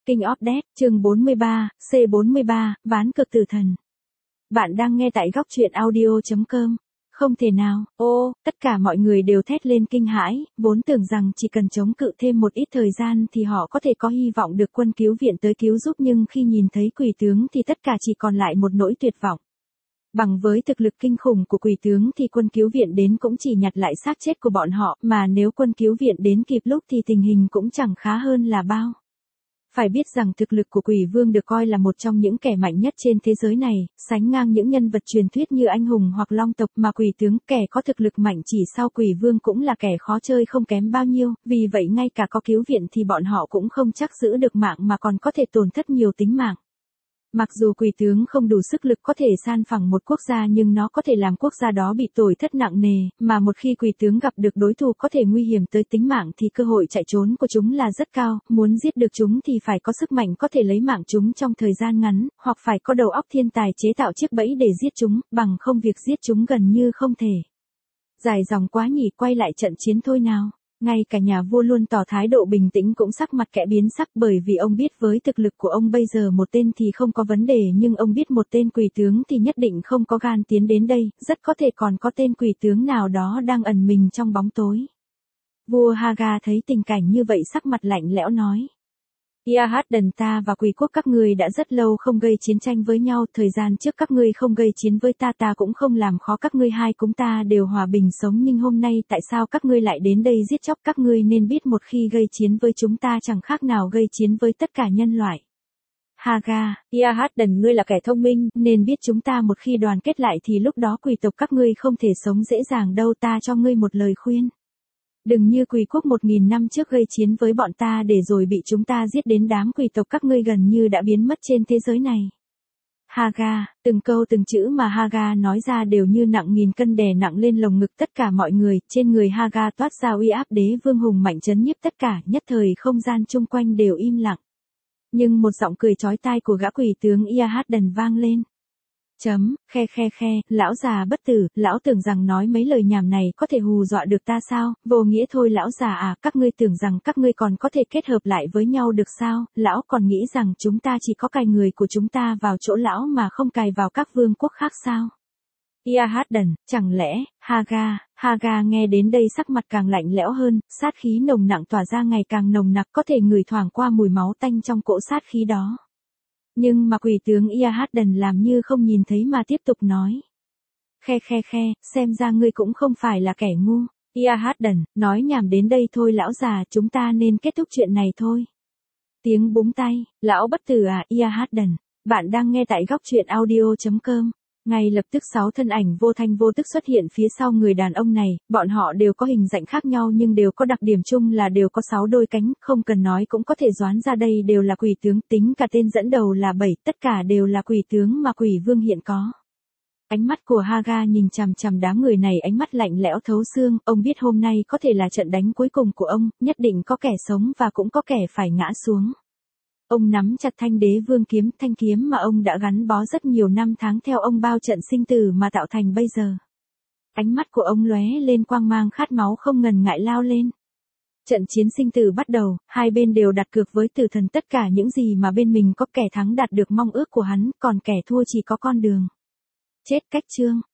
King of Death, chương 43, C43, ván cược tử thần. Bạn đang nghe tại góc truyện audio.com. Không thể nào, tất cả mọi người đều thét lên kinh hãi, vốn tưởng rằng chỉ cần chống cự thêm một ít thời gian thì họ có thể có hy vọng được quân cứu viện tới cứu giúp, nhưng khi nhìn thấy quỷ tướng thì tất cả chỉ còn lại một nỗi tuyệt vọng. Bằng với thực lực kinh khủng của quỷ tướng thì quân cứu viện đến cũng chỉ nhặt lại xác chết của bọn họ, mà nếu quân cứu viện đến kịp lúc thì tình hình cũng chẳng khá hơn là bao. Phải biết rằng thực lực của quỷ vương được coi là một trong những kẻ mạnh nhất trên thế giới này, sánh ngang những nhân vật truyền thuyết như anh hùng hoặc long tộc, mà quỷ tướng, kẻ có thực lực mạnh chỉ sau quỷ vương, cũng là kẻ khó chơi không kém bao nhiêu, vì vậy ngay cả có cứu viện thì bọn họ cũng không chắc giữ được mạng mà còn có thể tổn thất nhiều tính mạng. Mặc dù quỷ tướng không đủ sức lực có thể san phẳng một quốc gia, nhưng nó có thể làm quốc gia đó bị tổn thất nặng nề, mà một khi quỷ tướng gặp được đối thủ có thể nguy hiểm tới tính mạng thì cơ hội chạy trốn của chúng là rất cao, muốn giết được chúng thì phải có sức mạnh có thể lấy mạng chúng trong thời gian ngắn, hoặc phải có đầu óc thiên tài chế tạo chiếc bẫy để giết chúng, bằng không việc giết chúng gần như không thể. Dài dòng quá nhỉ, quay lại trận chiến thôi nào. Ngay cả nhà vua luôn tỏ thái độ bình tĩnh cũng sắc mặt kẽ biến sắc, bởi vì ông biết với thực lực của ông bây giờ một tên thì không có vấn đề, nhưng ông biết một tên quỷ tướng thì nhất định không có gan tiến đến đây, rất có thể còn có tên quỷ tướng nào đó đang ẩn mình trong bóng tối. Vua Haga thấy tình cảnh như vậy sắc mặt lạnh lẽo nói: Iahadden, ta và quỷ quốc các ngươi đã rất lâu không gây chiến tranh với nhau, thời gian trước các ngươi không gây chiến với ta, ta cũng không làm khó các ngươi, hai chúng ta đều hòa bình sống, nhưng hôm nay tại sao các ngươi lại đến đây giết chóc? Các ngươi nên biết một khi gây chiến với chúng ta chẳng khác nào gây chiến với tất cả nhân loại. Haga, Iahadden, ngươi là kẻ thông minh, nên biết chúng ta một khi đoàn kết lại thì lúc đó quỷ tộc các ngươi không thể sống dễ dàng đâu, ta cho ngươi một lời khuyên. Đừng như quỷ quốc 1000 năm trước gây chiến với bọn ta để rồi bị chúng ta giết đến đám quỷ tộc các ngươi gần như đã biến mất trên thế giới này. Haga, từng câu từng chữ mà Haga nói ra đều như nặng nghìn cân đè nặng lên lồng ngực tất cả mọi người, trên người Haga toát ra uy áp đế vương hùng mạnh trấn nhiếp tất cả, nhất thời không gian chung quanh đều im lặng. Nhưng một giọng cười chói tai của gã quỷ tướng Iahadden vang lên. Khe, lão già bất tử, lão tưởng rằng nói mấy lời nhảm này có thể hù dọa được ta sao? Vô nghĩa thôi lão già à, các ngươi tưởng rằng các ngươi còn có thể kết hợp lại với nhau được sao? Lão còn nghĩ rằng chúng ta chỉ có cài người của chúng ta vào chỗ lão mà không cài vào các vương quốc khác sao? Iahadden, chẳng lẽ, Haga nghe đến đây sắc mặt càng lạnh lẽo hơn, sát khí nồng nặng tỏa ra ngày càng nồng nặc, có thể ngửi thoảng qua mùi máu tanh trong cỗ sát khí đó. Nhưng mà quỷ tướng Iahadden làm như không nhìn thấy mà tiếp tục nói. Khe, xem ra ngươi cũng không phải là kẻ ngu. Iahadden, nói nhảm đến đây thôi lão già, chúng ta nên kết thúc chuyện này thôi. Tiếng búng tay, lão bất tử à, Iahadden, bạn đang nghe tại góc truyện audio.com. Ngay lập tức 6 thân ảnh vô thanh vô tức xuất hiện phía sau người đàn ông này, bọn họ đều có hình dạng khác nhau nhưng đều có đặc điểm chung là đều có 6 đôi cánh, không cần nói cũng có thể đoán ra đây đều là quỷ tướng, tính cả tên dẫn đầu là 7, tất cả đều là quỷ tướng mà quỷ vương hiện có. Ánh mắt của Haga nhìn chằm chằm đám người này, ánh mắt lạnh lẽo thấu xương, ông biết hôm nay có thể là trận đánh cuối cùng của ông, nhất định có kẻ sống và cũng có kẻ phải ngã xuống. Ông nắm chặt thanh đế vương kiếm, thanh kiếm mà ông đã gắn bó rất nhiều năm tháng theo ông bao trận sinh tử mà tạo thành bây giờ. Ánh mắt của ông lóe lên quang mang khát máu không ngần ngại lao lên. Trận chiến sinh tử bắt đầu, hai bên đều đặt cược với tử thần tất cả những gì mà bên mình có, kẻ thắng đạt được mong ước của hắn, còn kẻ thua chỉ có con đường chết. Cách chương